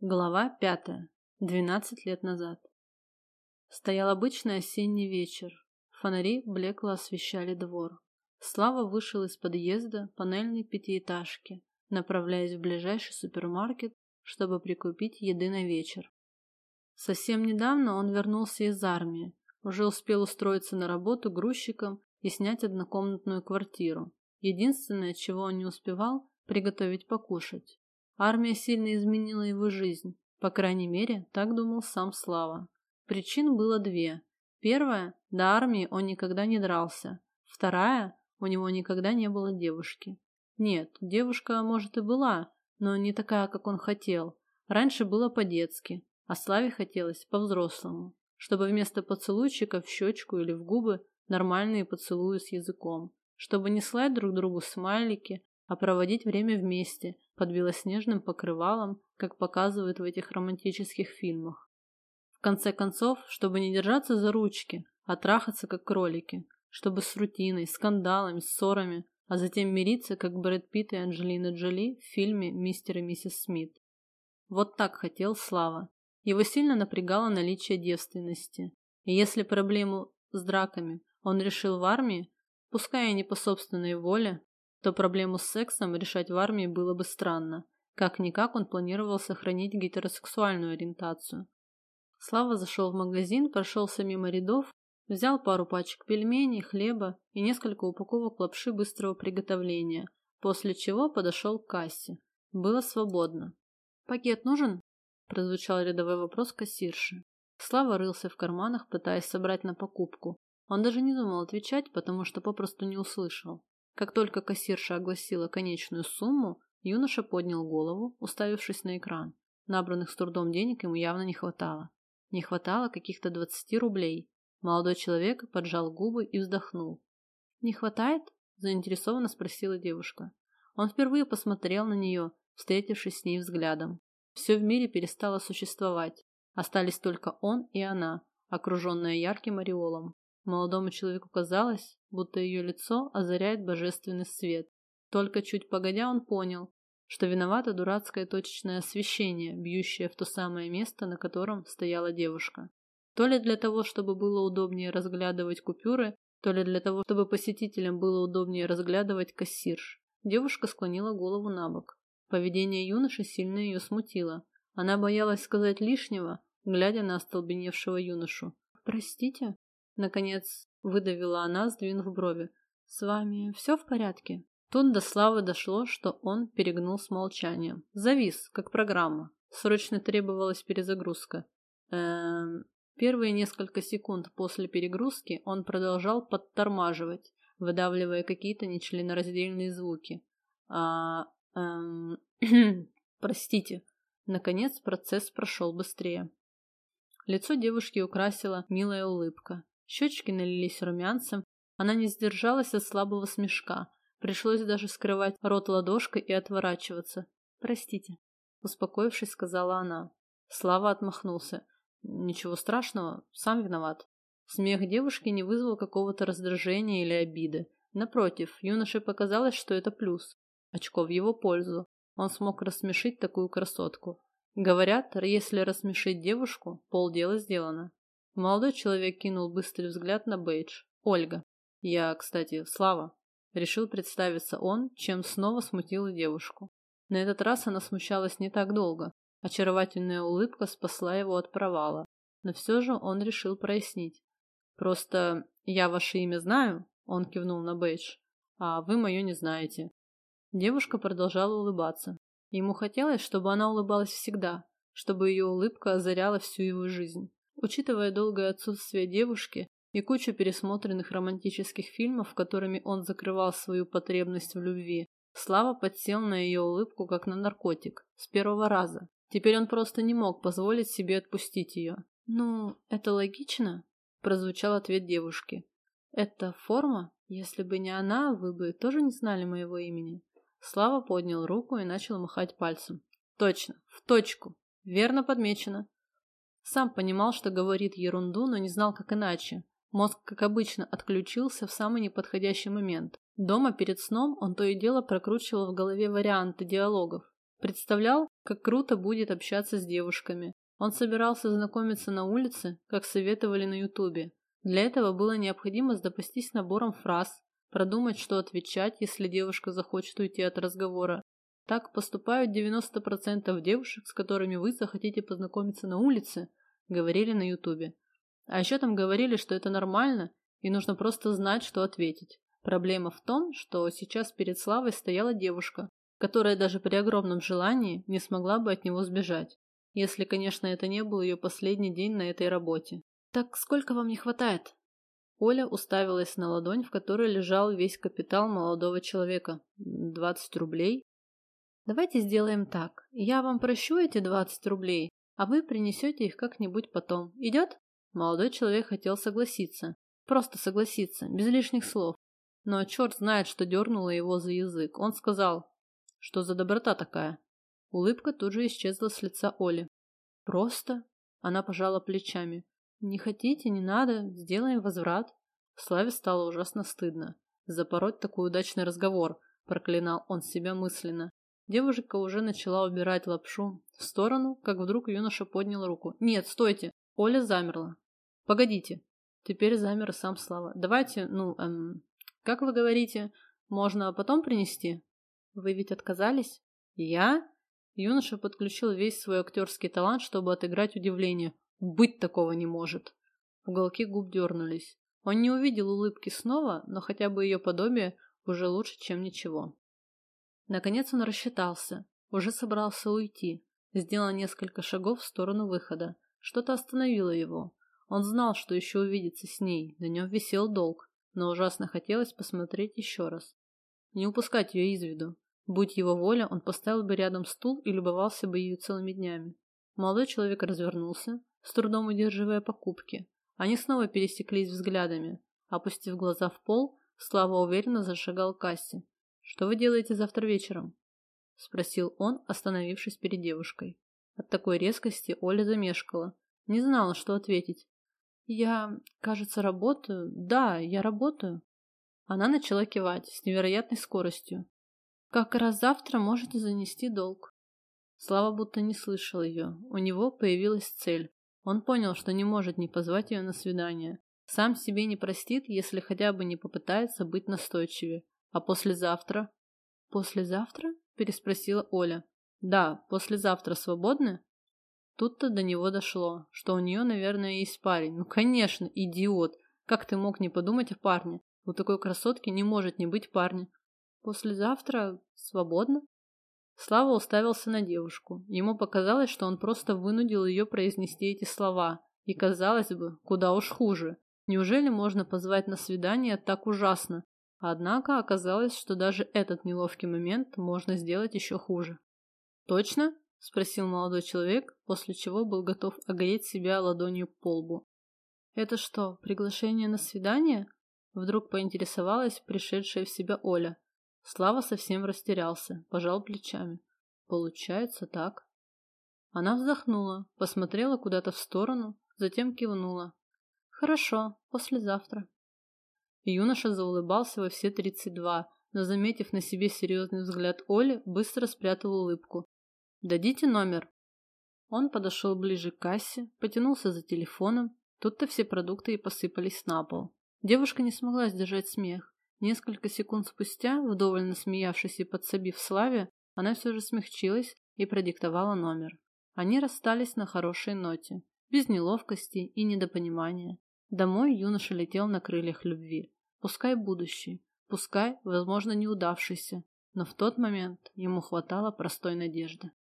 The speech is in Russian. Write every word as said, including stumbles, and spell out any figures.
Глава пятая. Двенадцать лет назад. Стоял обычный осенний вечер. Фонари блекло освещали двор. Слава вышел из подъезда панельной пятиэтажки, направляясь в ближайший супермаркет, чтобы прикупить еды на вечер. Совсем недавно он вернулся из армии, уже успел устроиться на работу грузчиком и снять однокомнатную квартиру. Единственное, чего он не успевал, приготовить покушать. Армия сильно изменила его жизнь, по крайней мере, так думал сам Слава. Причин было две. Первая – до армии он никогда не дрался. Вторая – у него никогда не было девушки. Нет, девушка, может, и была, но не такая, как он хотел. Раньше было по-детски, а Славе хотелось по-взрослому, чтобы вместо поцелуйчика в щечку или в губы нормальные поцелуи с языком, чтобы не слать друг другу смайлики, а проводить время вместе, под белоснежным покрывалом, как показывают в этих романтических фильмах. В конце концов, чтобы не держаться за ручки, а трахаться как кролики, чтобы с рутиной, скандалами, ссорами, а затем мириться, как Брэд Питт и Анджелина Джоли в фильме «Мистер и миссис Смит». Вот так хотел Слава. Его сильно напрягало наличие девственности. И если проблему с драками он решил в армии, пускай и не по собственной воле, то проблему с сексом решать в армии было бы странно. Как-никак он планировал сохранить гетеросексуальную ориентацию. Слава зашел в магазин, прошелся мимо рядов, взял пару пачек пельменей, хлеба и несколько упаковок лапши быстрого приготовления, после чего подошел к кассе. Было свободно. «Пакет нужен?» – прозвучал рядовой вопрос кассирши. Слава рылся в карманах, пытаясь собрать на покупку. Он даже не думал отвечать, потому что попросту не услышал. Как только кассирша огласила конечную сумму, юноша поднял голову, уставившись на экран. Набранных с трудом денег ему явно не хватало. Не хватало каких-то двадцати рублей. Молодой человек поджал губы и вздохнул. «Не хватает?» – заинтересованно спросила девушка. Он впервые посмотрел на нее, встретившись с ней взглядом. Все в мире перестало существовать. Остались только он и она, окруженная ярким ореолом. Молодому человеку казалось, будто ее лицо озаряет божественный свет. Только чуть погодя он понял, что виновато дурацкое точечное освещение, бьющее в то самое место, на котором стояла девушка. То ли для того, чтобы было удобнее разглядывать купюры, то ли для того, чтобы посетителям было удобнее разглядывать кассирш. Девушка склонила голову набок. Поведение юноши сильно ее смутило. Она боялась сказать лишнего, глядя на остолбеневшего юношу. «Простите?» Наконец выдавила она, сдвинув брови. «С вами все в порядке?» Тут до Славы дошло, что он перегнул с молчанием. Завис, как программа. Срочно требовалась перезагрузка. Эм... Первые несколько секунд после перегрузки он продолжал подтормаживать, выдавливая какие-то нечленораздельные звуки. А... Эм... Простите. Наконец процесс прошел быстрее. Лицо девушки украсила милая улыбка. Щечки налились румянцем, она не сдержалась от слабого смешка. Пришлось даже скрывать рот ладошкой и отворачиваться. «Простите», — успокоившись, сказала она. Слава отмахнулся. «Ничего страшного, сам виноват». Смех девушки не вызвал какого-то раздражения или обиды. Напротив, юноше показалось, что это плюс. Очко в его пользу. Он смог рассмешить такую красотку. Говорят, если рассмешить девушку, полдела сделано. Молодой человек кинул быстрый взгляд на бейдж. «Ольга. Я, кстати, Слава». Решил представиться он, чем снова смутила девушку. На этот раз она смущалась не так долго. Очаровательная улыбка спасла его от провала. Но все же он решил прояснить. «Просто я ваше имя знаю», — он кивнул на бейдж, — «а вы мое не знаете». Девушка продолжала улыбаться. Ему хотелось, чтобы она улыбалась всегда, чтобы ее улыбка озаряла всю его жизнь. Учитывая долгое отсутствие девушки и кучу пересмотренных романтических фильмов, которыми он закрывал свою потребность в любви, Слава подсел на ее улыбку как на наркотик, с первого раза. Теперь он просто не мог позволить себе отпустить ее. «Ну, это логично», – прозвучал ответ девушки. «Это форма? Если бы не она, вы бы тоже не знали моего имени». Слава поднял руку и начал махать пальцем. «Точно, в точку. Верно подмечено». Сам понимал, что говорит ерунду, но не знал, как иначе. Мозг, как обычно, отключился в самый неподходящий момент. Дома перед сном он то и дело прокручивал в голове варианты диалогов. Представлял, как круто будет общаться с девушками. Он собирался знакомиться на улице, как советовали на ютубе. Для этого было необходимо запастись набором фраз, продумать, что отвечать, если девушка захочет уйти от разговора. Так поступают девяносто процентов девушек, с которыми вы захотите познакомиться на улице, говорили на ютубе. А еще там говорили, что это нормально, и нужно просто знать, что ответить. Проблема в том, что сейчас перед Славой стояла девушка, которая даже при огромном желании не смогла бы от него сбежать. Если, конечно, это не был ее последний день на этой работе. «Так сколько вам не хватает?» Оля уставилась на ладонь, в которой лежал весь капитал молодого человека. «Двадцать рублей?» «Давайте сделаем так. Я вам прощу эти двадцать рублей, а вы принесете их как-нибудь потом. Идет?» Молодой человек хотел согласиться. Просто согласиться, без лишних слов. Но черт знает, что дернуло его за язык. Он сказал: «Что за доброта такая?» Улыбка тут же исчезла с лица Оли. «Просто?» Она пожала плечами. «Не хотите, не надо, сделаем возврат». Славе стало ужасно стыдно. Запороть такой удачный разговор, проклинал он себя мысленно. Девушка уже начала убирать лапшу в сторону, как вдруг юноша поднял руку. «Нет, стойте!» Оля замерла. «Погодите!» Теперь замер и сам Слава. «Давайте, ну, эм, как вы говорите, можно потом принести?» «Вы ведь отказались?» «Я?» Юноша подключил весь свой актерский талант, чтобы отыграть удивление. «Быть такого не может!» Уголки губ дернулись. Он не увидел улыбки снова, но хотя бы ее подобие уже лучше, чем ничего. Наконец он рассчитался, уже собрался уйти, сделал несколько шагов в сторону выхода. Что-то остановило его. Он знал, что еще увидится с ней, на нем висел долг, но ужасно хотелось посмотреть еще раз. Не упускать ее из виду. Будь его воля, он поставил бы рядом стул и любовался бы ее целыми днями. Молодой человек развернулся, с трудом удерживая покупки. Они снова пересеклись взглядами. Опустив глаза в пол, Слава уверенно зашагал к кассе. «Что вы делаете завтра вечером?» — спросил он, остановившись перед девушкой. От такой резкости Оля замешкала. Не знала, что ответить. «Я, кажется, работаю. Да, я работаю». Она начала кивать с невероятной скоростью. «Как раз завтра можете занести долг». Слава будто не слышал ее. У него появилась цель. Он понял, что не может не позвать ее на свидание. Сам себе не простит, если хотя бы не попытается быть настойчивее. А послезавтра? Послезавтра? Переспросила Оля. Да, послезавтра свободны? Тут-то до него дошло, что у нее, наверное, есть парень. Ну, конечно, идиот. Как ты мог не подумать о парне? У такой красотки не может не быть парня. Послезавтра свободно? Слава уставился на девушку. Ему показалось, что он просто вынудил ее произнести эти слова. И, казалось бы, куда уж хуже. Неужели можно позвать на свидание так ужасно? Однако оказалось, что даже этот неловкий момент можно сделать еще хуже. «Точно?» – спросил молодой человек, после чего был готов огреть себя ладонью по лбу. «Это что, приглашение на свидание?» – вдруг поинтересовалась пришедшая в себя Оля. Слава совсем растерялся, пожал плечами. «Получается так». Она вздохнула, посмотрела куда-то в сторону, затем кивнула. «Хорошо, послезавтра». Юноша заулыбался во все тридцать два, но, заметив на себе серьезный взгляд Оли, быстро спрятал улыбку. «Дадите номер?» Он подошел ближе к кассе, потянулся за телефоном. Тут-то все продукты и посыпались на пол. Девушка не смогла сдержать смех. Несколько секунд спустя, вдоволь насмеявшись и подсобив Славе, она все же смягчилась и продиктовала номер. Они расстались на хорошей ноте, без неловкости и недопонимания. Домой юноша летел на крыльях любви. Пускай будущий, пускай, возможно, неудавшийся, но в тот момент ему хватало простой надежды.